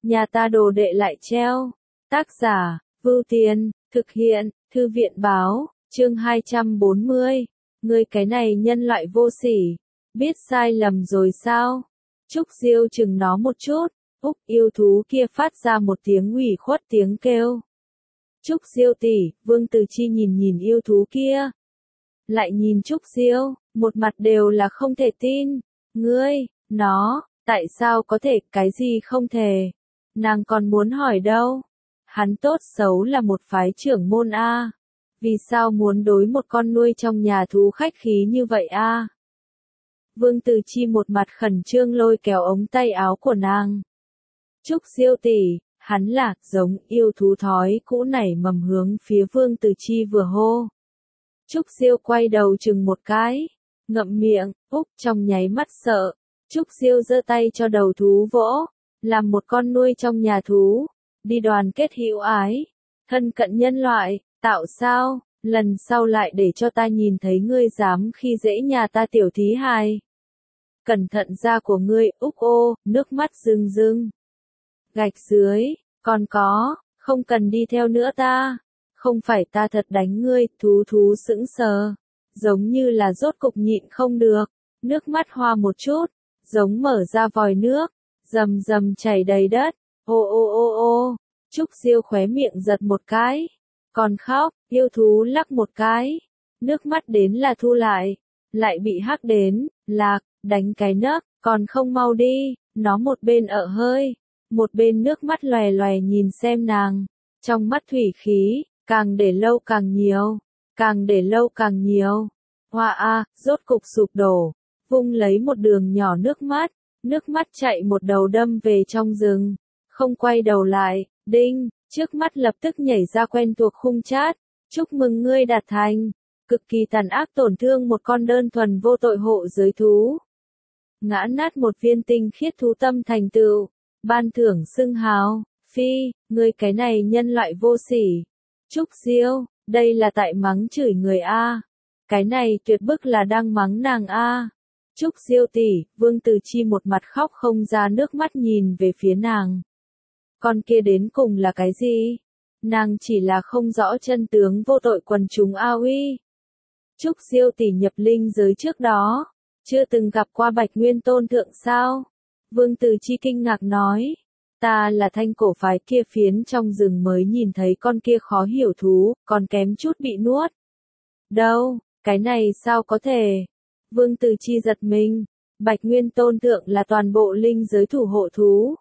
nhà ta đồ đệ lại treo. Tác giả, Vưu Tiên, thực hiện, Thư viện Báo, chương 240. Ngươi cái này nhân loại vô sỉ, biết sai lầm rồi sao? Trúc Diêu chừng nó một chút, Úc yêu thú kia phát ra một tiếng ủy khuất tiếng kêu. Trúc Diêu tỷ, Vương Từ Chi nhìn yêu thú kia. Lại nhìn Trúc Diêu, một mặt đều là không thể tin. Ngươi, nó, tại sao có thể, cái gì không thể? Nàng còn muốn hỏi đâu? Hắn tốt xấu là một phái trưởng môn a. Vì sao muốn đối một con nuôi trong nhà thú khách khí như vậy a? Vương Từ Chi một mặt khẩn trương lôi kéo ống tay áo của nàng. Trúc Diêu tỷ, hắn là giống yêu thú thói cũ nảy mầm hướng phía Vương Từ Chi vừa hô. Trúc Diêu quay đầu chừng một cái, ngậm miệng, Úc trong nháy mắt sợ. Trúc Diêu giơ tay cho đầu thú vỗ, làm một con nuôi trong nhà thú, đi đoàn kết hữu ái, thân cận nhân loại, tạo sao, lần sau lại để cho ta nhìn thấy ngươi dám khi dễ nhà ta tiểu thí hài. Cẩn thận da của ngươi, Úc ô, nước mắt rưng rưng. Gạch dưới, còn có, không cần đi theo nữa ta, không phải ta thật đánh ngươi, thú sững sờ, giống như là rốt cục nhịn không được, nước mắt hoa một chút, giống mở ra vòi nước, rầm rầm chảy đầy đất, ô, Trúc Diêu khóe miệng giật một cái, còn khóc, yêu thú lắc một cái, nước mắt đến là thu lại bị hắc đến, lạc, đánh cái nấc, còn không mau đi, nó một bên ợ hơi, một bên nước mắt lòe lòe nhìn xem nàng, trong mắt thủy khí, càng để lâu càng nhiều, càng để lâu càng nhiều, hoa a, rốt cục sụp đổ, vung lấy một đường nhỏ nước mắt chạy một đầu đâm về trong rừng, không quay đầu lại, đinh, trước mắt lập tức nhảy ra quen thuộc khung chat, chúc mừng ngươi đạt thành, cực kỳ tàn ác tổn thương một con đơn thuần vô tội hộ giới thú. Ngã nát một viên tinh khiết thú tâm thành tựu, ban thưởng xưng hào, phi, ngươi cái này nhân loại vô sỉ. Trúc Diêu, đây là tại mắng chửi người a. Cái này tuyệt bức là đang mắng nàng a. Trúc Diêu tỷ, Vương Từ Chi một mặt khóc không ra nước mắt nhìn về phía nàng. Con kia đến cùng là cái gì? Nàng chỉ là không rõ chân tướng vô tội quần chúng a uy. Trúc Diêu tỷ nhập linh giới trước đó, chưa từng gặp qua Bạch Nguyên Tôn thượng sao? Vương Từ Chi kinh ngạc nói, ta là thanh cổ phái kia phiến trong rừng mới nhìn thấy con kia khó hiểu thú, còn kém chút bị nuốt. Đâu, cái này sao có thể? Vương Từ Chi giật mình, Bạch Nguyên Tôn thượng là toàn bộ linh giới thủ hộ thú.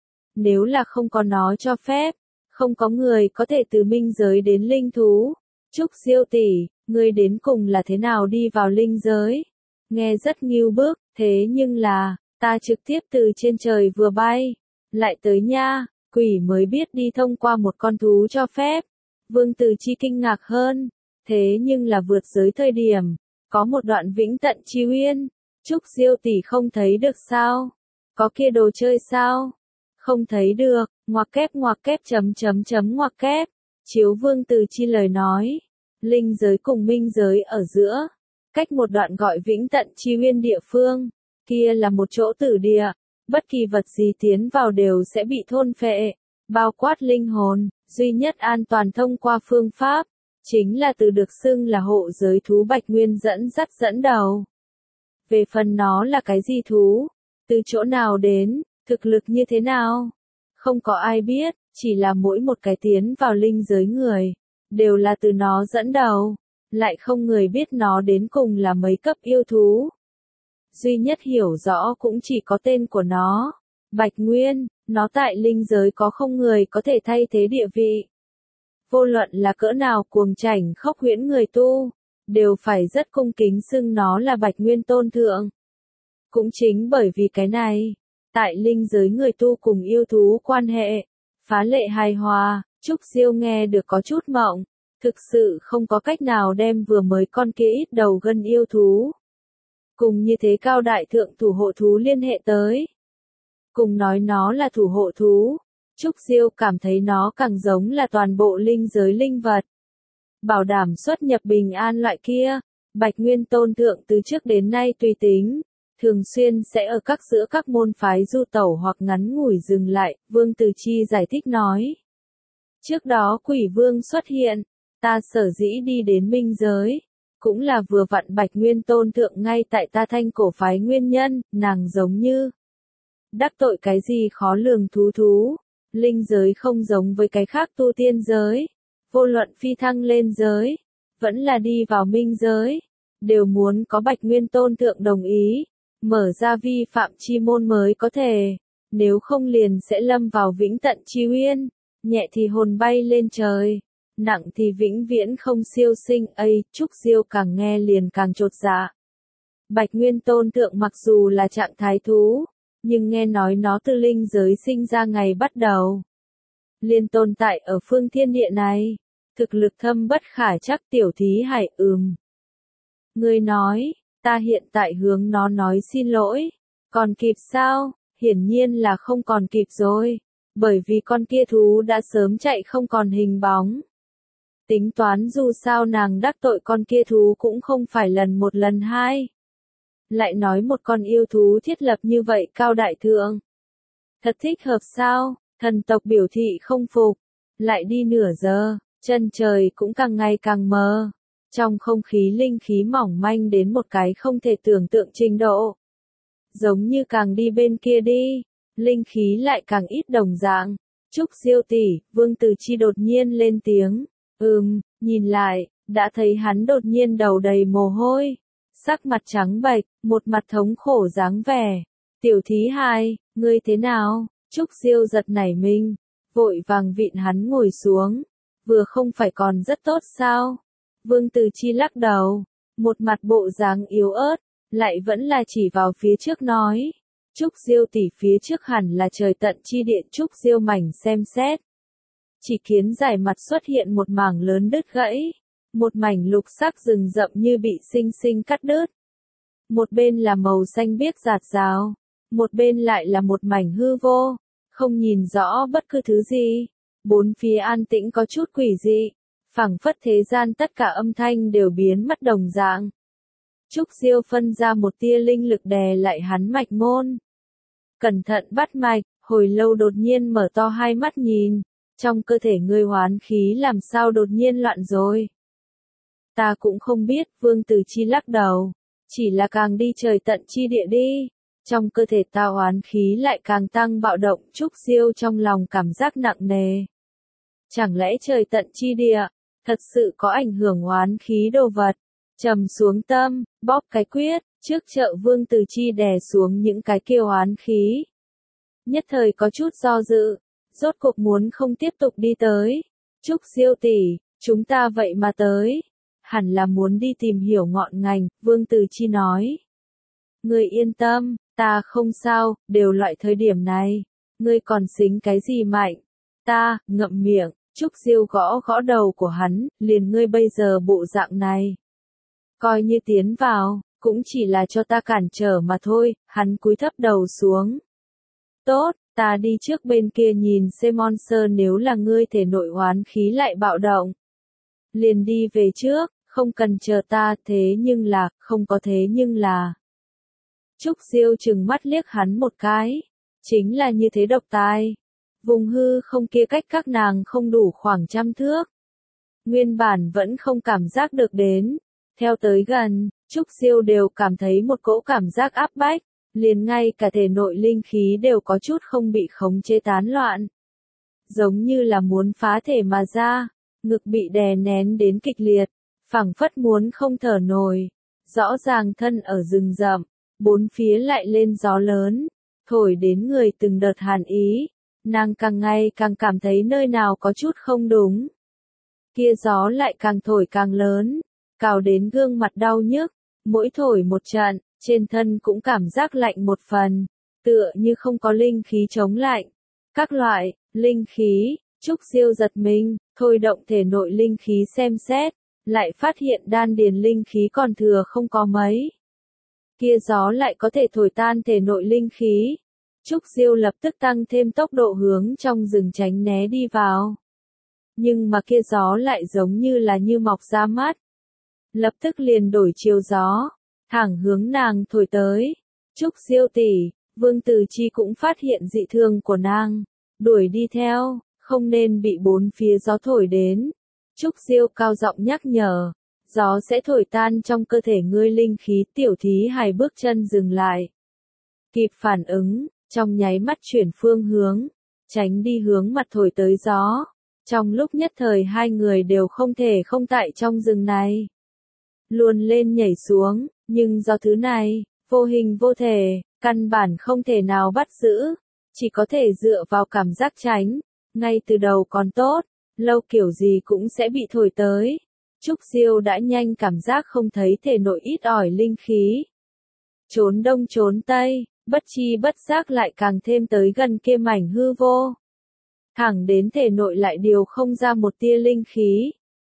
Nếu là không có nó cho phép, không có người có thể từ minh giới đến linh thú. Trúc Diêu tỷ, ngươi đến cùng là thế nào đi vào linh giới? Nghe rất ngưu bức, thế nhưng là, ta trực tiếp từ trên trời vừa bay, lại tới nha, quỷ mới biết đi thông qua một con thú cho phép. Vương Từ Chi kinh ngạc hơn, thế nhưng là vượt giới thời điểm, có một đoạn vĩnh tận chi uyên, Trúc Diêu tỷ không thấy được sao? Có kia đồ chơi sao? Không thấy được, ngoặc kép ngoặc kép, chiếu Vương Từ Chi lời nói, linh giới cùng minh giới ở giữa, cách một đoạn gọi vĩnh tận chi uyên địa phương, kia là một chỗ tử địa, bất kỳ vật gì tiến vào đều sẽ bị thôn phệ, bao quát linh hồn, duy nhất an toàn thông qua phương pháp, chính là từ được xưng là hộ giới thú Bạch Nguyên dẫn đầu. Về phần nó là cái gì thú, từ chỗ nào đến, thực lực như thế nào, không có ai biết, chỉ là mỗi một cái tiến vào linh giới người, đều là từ nó dẫn đầu, lại không người biết nó đến cùng là mấy cấp yêu thú. Duy nhất hiểu rõ cũng chỉ có tên của nó, Bạch Nguyên, nó tại linh giới có không người có thể thay thế địa vị. Vô luận là cỡ nào cuồng chảnh khốc huyễn người tu, đều phải rất cung kính xưng nó là Bạch Nguyên Tôn thượng. Cũng chính bởi vì cái này, tại linh giới người tu cùng yêu thú quan hệ, phá lệ hài hòa, Trúc Diêu nghe được có chút mộng, thực sự không có cách nào đem vừa mới con kia ít đầu gân yêu thú. Cùng như thế cao đại thượng thủ hộ thú liên hệ tới. Cùng nói nó là thủ hộ thú, Trúc Diêu cảm thấy nó càng giống là toàn bộ linh giới linh vật. Bảo đảm xuất nhập bình an loại kia, Bạch Nguyên Tôn thượng từ trước đến nay tùy tính, thường xuyên sẽ ở giữa các môn phái du tẩu hoặc ngắn ngủi dừng lại, Vương Từ Chi giải thích nói. Trước đó quỷ vương xuất hiện, ta sở dĩ đi đến minh giới, cũng là vừa vặn Bạch Nguyên Tôn thượng ngay tại ta Thanh cổ phái nguyên nhân, nàng giống như đắc tội cái gì khó lường thú. Linh giới không giống với cái khác tu tiên giới, vô luận phi thăng lên giới, vẫn là đi vào minh giới, đều muốn có Bạch Nguyên Tôn thượng đồng ý, mở ra vi phạm chi môn mới có thể, nếu không liền sẽ lâm vào vĩnh tận chi uyên, nhẹ thì hồn bay lên trời, nặng thì vĩnh viễn không siêu sinh. Trúc Diêu càng nghe liền càng chột dạ. Bạch Nguyên Tôn thượng mặc dù là trạng thái thú, nhưng nghe nói nó từ linh giới sinh ra ngày bắt đầu, liền tồn tại ở phương thiên địa này, thực lực thâm bất khả trắc. Tiểu Thí Hải Ngươi nói, ta hiện tại hướng nó nói xin lỗi, còn kịp sao? Hiển nhiên là không còn kịp rồi, bởi vì con kia thú đã sớm chạy không còn hình bóng. Tính toán dù sao nàng đắc tội con kia thú cũng không phải lần một lần hai. Lại nói một con yêu thú thiết lập như vậy cao đại thượng. Thật thích hợp sao? Thần tộc biểu thị không phục. Lại đi nửa giờ, chân trời cũng càng ngày càng mờ. Trong không khí linh khí mỏng manh đến một cái không thể tưởng tượng trình độ. Giống như càng đi bên kia đi, linh khí lại càng ít đồng dạng. Trúc Diêu tỷ, Vương Từ Chi đột nhiên lên tiếng. Nhìn lại, đã thấy hắn đột nhiên đầu đầy mồ hôi, sắc mặt trắng bệch, một mặt thống khổ dáng vẻ. Tiểu Thí Hải, ngươi thế nào? Trúc Diêu giật nảy mình, vội vàng vịn hắn ngồi xuống. Vừa không phải còn rất tốt sao? Vương Từ Chi lắc đầu, một mặt bộ dáng yếu ớt, lại vẫn là chỉ vào phía trước nói. Trúc Diêu tỷ, phía trước hẳn là trời tận chi địa. Trúc Diêu mảnh xem xét. Chỉ kiến giải mặt xuất hiện một mảng lớn đứt gãy, một mảnh lục sắc rừng rậm như bị sinh sinh cắt đứt. Một bên là màu xanh biếc rạt rào, một bên lại là một mảnh hư vô, không nhìn rõ bất cứ thứ gì. Bốn phía an tĩnh có chút quỷ dị, phảng phất thế gian tất cả âm thanh đều biến mất đồng dạng. Trúc Diêu phân ra một tia linh lực đè lại hắn mạch môn. Cẩn thận bắt mạch, hồi lâu đột nhiên mở to hai mắt nhìn. Trong cơ thể ngươi hoán khí làm sao đột nhiên loạn rồi? Ta cũng không biết. Vương Từ Chi lắc đầu. Chỉ là càng đi trời tận chi địa đi, trong cơ thể ta hoán khí lại càng tăng bạo động. Trúc Diêu trong lòng cảm giác nặng nề. Chẳng lẽ trời tận chi địa thật sự có ảnh hưởng hoán khí đồ vật? Trầm xuống tâm, bóp cái quyết, trước chợ Vương Từ Chi đè xuống những cái kia hoán khí. Nhất thời có chút do dự, rốt cuộc muốn không tiếp tục đi tới. Trúc Diêu tỷ, chúng ta vậy mà tới, hẳn là muốn đi tìm hiểu ngọn ngành. Vương Từ Chi nói. Ngươi yên tâm, ta không sao, đều loại thời điểm này, ngươi còn xính cái gì mạnh? Ta, ngậm miệng. Trúc Diêu gõ gõ đầu của hắn, liền ngươi bây giờ bộ dạng này, coi như tiến vào, cũng chỉ là cho ta cản trở mà thôi. Hắn cúi thấp đầu xuống. Tốt, ta đi trước bên kia nhìn xem monster, nếu là ngươi thể nội hoán khí lại bạo động, liền đi về trước, không cần chờ ta. Thế nhưng là, không có thế nhưng là. Trúc Diêu trừng mắt liếc hắn một cái, chính là như thế độc tài. Vùng hư không kia cách các nàng không đủ khoảng 100 thước. Nguyên bản vẫn không cảm giác được đến, theo tới gần, Trúc Diêu đều cảm thấy một cỗ cảm giác áp bách, liền ngay cả thể nội linh khí đều có chút không bị khống chế tán loạn. Giống như là muốn phá thể mà ra, ngực bị đè nén đến kịch liệt, phảng phất muốn không thở nổi. Rõ ràng thân ở rừng rậm, bốn phía lại lên gió lớn, thổi đến người từng đợt hàn ý. Nàng càng ngày càng cảm thấy nơi nào có chút không đúng. Kia gió lại càng thổi càng lớn, cào đến gương mặt đau nhức, mỗi thổi một trận, trên thân cũng cảm giác lạnh một phần, tựa như không có linh khí chống lạnh. Các loại, linh khí. Trúc Diêu giật mình, thôi động thể nội linh khí xem xét, lại phát hiện đan điền linh khí còn thừa không có mấy. Kia gió lại có thể thổi tan thể nội linh khí. Trúc Diêu lập tức tăng thêm tốc độ hướng trong rừng tránh né đi vào. Nhưng mà kia gió lại giống như là như mọc ra mắt. Lập tức liền đổi chiều gió, thẳng hướng nàng thổi tới. Trúc Diêu tỷ, Vương Từ Chi cũng phát hiện dị thường của nàng, đuổi đi theo, không nên bị bốn phía gió thổi đến. Trúc Diêu cao giọng nhắc nhở, gió sẽ thổi tan trong cơ thể ngươi linh khí. Tiểu Thí Hài bước chân dừng lại, kịp phản ứng, trong nháy mắt chuyển phương hướng, tránh đi hướng mặt thổi tới gió. Trong lúc nhất thời hai người đều không thể không tại trong rừng này. Luôn lên nhảy xuống, nhưng do thứ này, vô hình vô thể, căn bản không thể nào bắt giữ, chỉ có thể dựa vào cảm giác tránh. Ngay từ đầu còn tốt, lâu kiểu gì cũng sẽ bị thổi tới. Trúc Diêu đã nhanh cảm giác không thấy thể nội ít ỏi linh khí. Trốn đông trốn tây, bất chi bất giác lại càng thêm tới gần kia mảnh hư vô. Thẳng đến thể nội lại điều không ra một tia linh khí.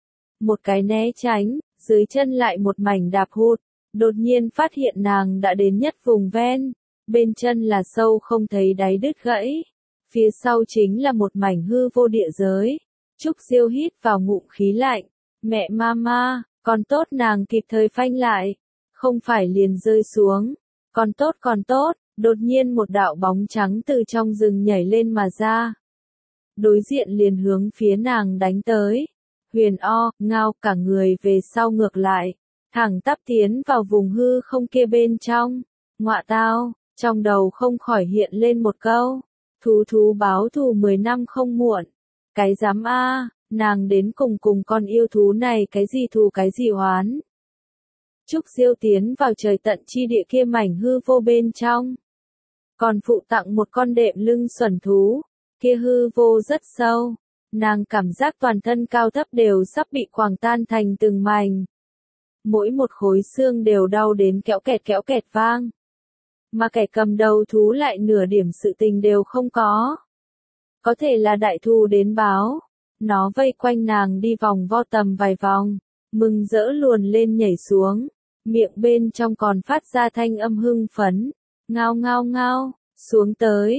Một cái né tránh, dưới chân lại một mảnh đạp hụt, đột nhiên phát hiện nàng đã đến nhất vùng ven, bên chân là sâu không thấy đáy đứt gãy, phía sau chính là một mảnh hư vô địa giới. Trúc Diêu hít vào ngụm khí lạnh, mẹ mama, còn tốt nàng kịp thời phanh lại, không phải liền rơi xuống, còn tốt, đột nhiên một đạo bóng trắng từ trong rừng nhảy lên mà ra. Đối diện liền hướng phía nàng đánh tới. Huyền O, ngao cả người về sau ngược lại, thẳng tắp tiến vào vùng hư không kia bên trong. Ngọa tao, trong đầu không khỏi hiện lên một câu, thú báo thù 10 năm không muộn. Cái dám a, nàng đến cùng con yêu thú này cái gì thù cái gì oán. Trúc Diêu tiến vào trời tận chi địa kia mảnh hư vô bên trong. Còn phụ tặng một con đệm lưng xuẩn thú, kia hư vô rất sâu. Nàng cảm giác toàn thân cao thấp đều sắp bị quàng tan thành từng mảnh. Mỗi một khối xương đều đau đến kéo kẹt vang. Mà kẻ cầm đầu thú lại nửa điểm sự tình đều không có. Có thể là đại thù đến báo. Nó vây quanh nàng đi vòng vo tầm vài vòng, mừng rỡ luồn lên nhảy xuống. Miệng bên trong còn phát ra thanh âm hưng phấn. Ngao ngao ngao, xuống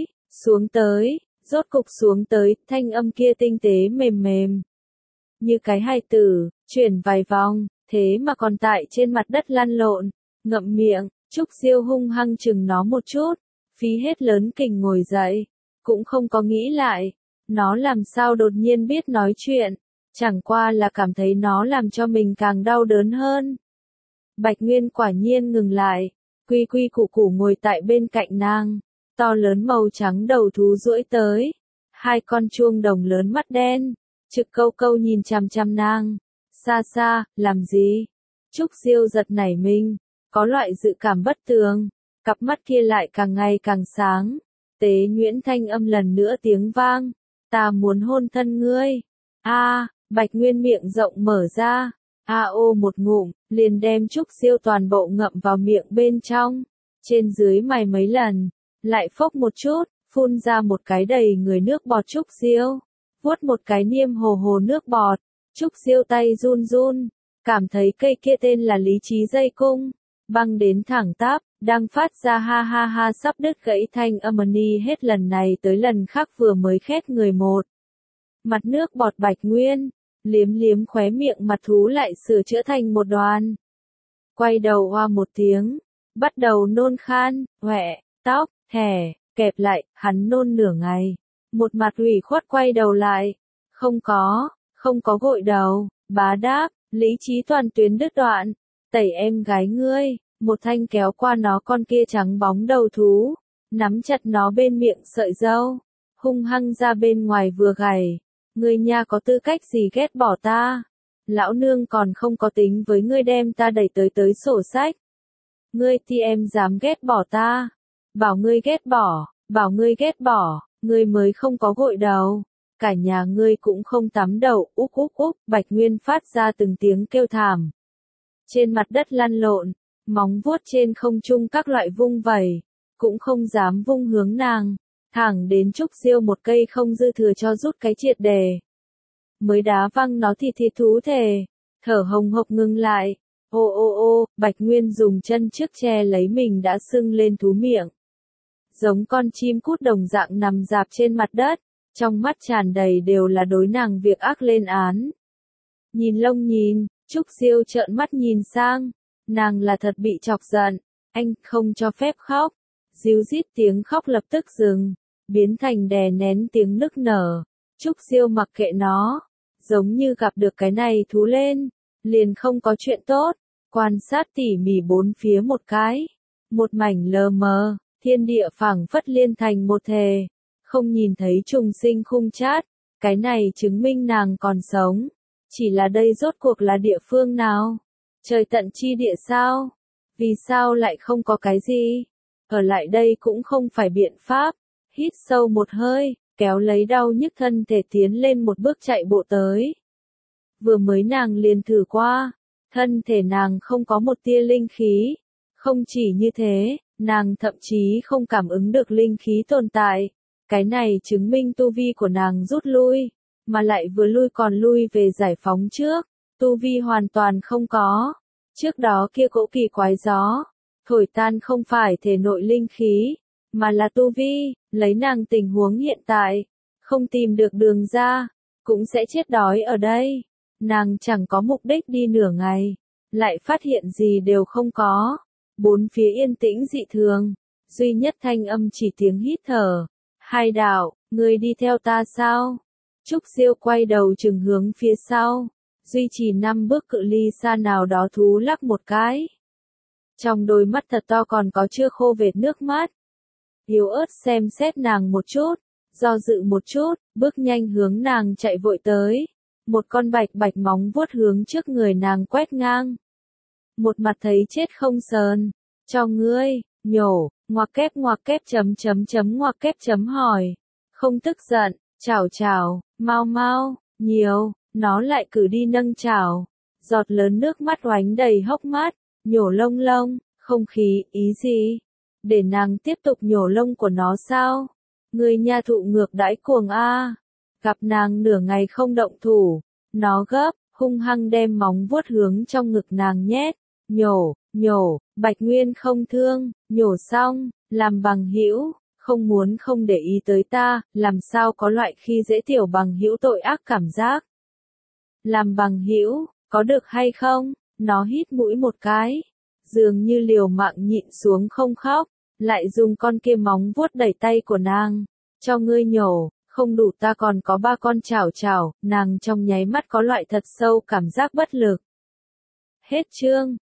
tới. Rốt cục xuống tới, thanh âm kia tinh tế mềm mềm. Như cái hài tử, chuyển vài vòng, thế mà còn tại trên mặt đất lăn lộn, ngậm miệng. Trúc Diêu hung hăng chừng nó một chút, phí hết lớn kình ngồi dậy, cũng không có nghĩ lại, nó làm sao đột nhiên biết nói chuyện, chẳng qua là cảm thấy nó làm cho mình càng đau đớn hơn. Bạch Nguyên quả nhiên ngừng lại, quy quy củ củ ngồi tại bên cạnh nàng, to lớn màu trắng đầu thú duỗi tới, hai con chuông đồng lớn mắt đen, trực câu nhìn chằm chằm nàng, xa, làm gì? Trúc Diêu giật nảy mình, có loại dự cảm bất tường, cặp mắt kia lại càng ngày càng sáng, tế nhuyễn thanh âm lần nữa tiếng vang, ta muốn hôn thân ngươi. Bạch Nguyên miệng rộng mở ra, ô một ngụm, liền đem Trúc Diêu toàn bộ ngậm vào miệng bên trong, trên dưới mài mấy lần, lại phốc một chút, phun ra một cái đầy người nước bọt. Trúc Diêu vuốt một cái niêm hồ nước bọt, Trúc Diêu tay run run, cảm thấy cây kia tên là lý trí dây cung, băng đến thẳng tắp, đang phát ra ha ha ha sắp đứt gãy thanh âm ni hết lần này tới lần khác vừa mới khét người một. Mặt nước bọt Bạch Nguyên, liếm khóe miệng mặt thú lại sửa chữa thành một đoàn. Quay đầu hoa một tiếng, bắt đầu nôn khan, hoẹ, tóc, thẻ, kẹp lại, hắn nôn nửa ngày. Một mặt ủy khuất quay đầu lại, không có gội đầu, bá đáp, lý trí toàn tuyến đứt đoạn, tẩy em gái ngươi, một thanh kéo qua nó con kia trắng bóng đầu thú, nắm chặt nó bên miệng sợi râu, hung hăng ra bên ngoài vừa gảy, ngươi nha có tư cách gì ghét bỏ ta, lão nương còn không có tính với ngươi đem ta đẩy tới sổ sách, ngươi thì em dám ghét bỏ ta, bảo ngươi ghét bỏ, ngươi mới không có gội đầu. Cả nhà ngươi cũng không tắm đầu, úp, Bạch Nguyên phát ra từng tiếng kêu thảm. Trên mặt đất lăn lộn, móng vuốt trên không trung các loại vung vẩy, cũng không dám vung hướng nàng, thẳng đến Trúc Diêu một cây không dư thừa cho rút cái triệt đề. Mới đá văng nó thì thú thể, thở hồng hộc ngưng lại, ô, Bạch Nguyên dùng chân trước che lấy mình đã sưng lên thú miệng. Giống con chim cút đồng dạng nằm dạp trên mặt đất. Trong mắt tràn đầy đều là đối nàng việc ác lên án. Nhìn, Trúc Diêu trợn mắt nhìn sang, nàng là thật bị chọc giận, Anh không cho phép khóc. Díu dít tiếng khóc lập tức dừng, biến thành đè nén tiếng nức nở. Trúc Diêu mặc kệ nó, giống như gặp được cái này thú lên, liền không có chuyện tốt, quan sát tỉ mỉ bốn phía một cái. Một mảnh lờ mờ, thiên địa phảng phất liên thành một thể, không nhìn thấy trùng sinh khung chát, cái này chứng minh nàng còn sống. Chỉ là đây rốt cuộc là địa phương nào? Trời tận chi địa sao? Vì sao lại không có cái gì? Ở lại đây cũng không phải biện pháp. Hít sâu một hơi, kéo lấy đau nhức thân thể tiến lên một bước chạy bộ tới. Vừa mới nàng liền thử qua, thân thể nàng không có một tia linh khí. Không chỉ như thế, nàng thậm chí không cảm ứng được linh khí tồn tại. Cái này chứng minh tu vi của nàng rút lui, mà lại vừa lui còn lui về giải phóng trước. Tu vi hoàn toàn không có. Trước đó kia cỗ kỳ quái gió, thổi tan không phải thể nội linh khí, mà là tu vi. Lấy nàng tình huống hiện tại, không tìm được đường ra, cũng sẽ chết đói ở đây. Nàng chẳng có mục đích đi nửa ngày, lại phát hiện gì đều không có. Bốn phía yên tĩnh dị thường, duy nhất thanh âm chỉ tiếng hít thở. Hai đạo, người đi theo ta sao? Trúc Diêu quay đầu chừng hướng phía sau, duy trì 5 bước cự ly xa nào đó thú lắc một cái. Trong đôi mắt thật to còn có chưa khô vệt nước mắt. Yếu ớt xem xét nàng một chút, do dự một chút, bước nhanh hướng nàng chạy vội tới. Một con bạch bạch móng vuốt hướng trước người nàng quét ngang. Một mặt thấy chết không sờn, cho ngươi, nhổ, ngoặc kép ngoặc kép chấm hỏi. Không tức giận, chảo chảo, mau mau, nhiều, nó lại cử đi nâng chảo. Giọt lớn nước mắt oánh đầy hốc mắt, nhổ lông lông, không khí, ý gì? Để nàng tiếp tục nhổ lông của nó sao? Người nha thụ ngược đãi cuồng a. Gặp nàng nửa ngày không động thủ, nó gấp, hung hăng đem móng vuốt hướng trong ngực nàng nhét. Nhổ, Bạch Nguyên không thương, nhổ xong, làm bằng hữu, không muốn không để ý tới ta, làm sao có loại khi dễ tiểu bằng hữu tội ác cảm giác. Làm bằng hữu, có được hay không? Nó hít mũi một cái, dường như liều mạng nhịn xuống không khóc, lại dùng con kia móng vuốt đẩy tay của nàng. Cho ngươi nhổ, không đủ ta còn có 3 con chảo chảo, nàng trong nháy mắt có loại thật sâu cảm giác bất lực. Hết chương.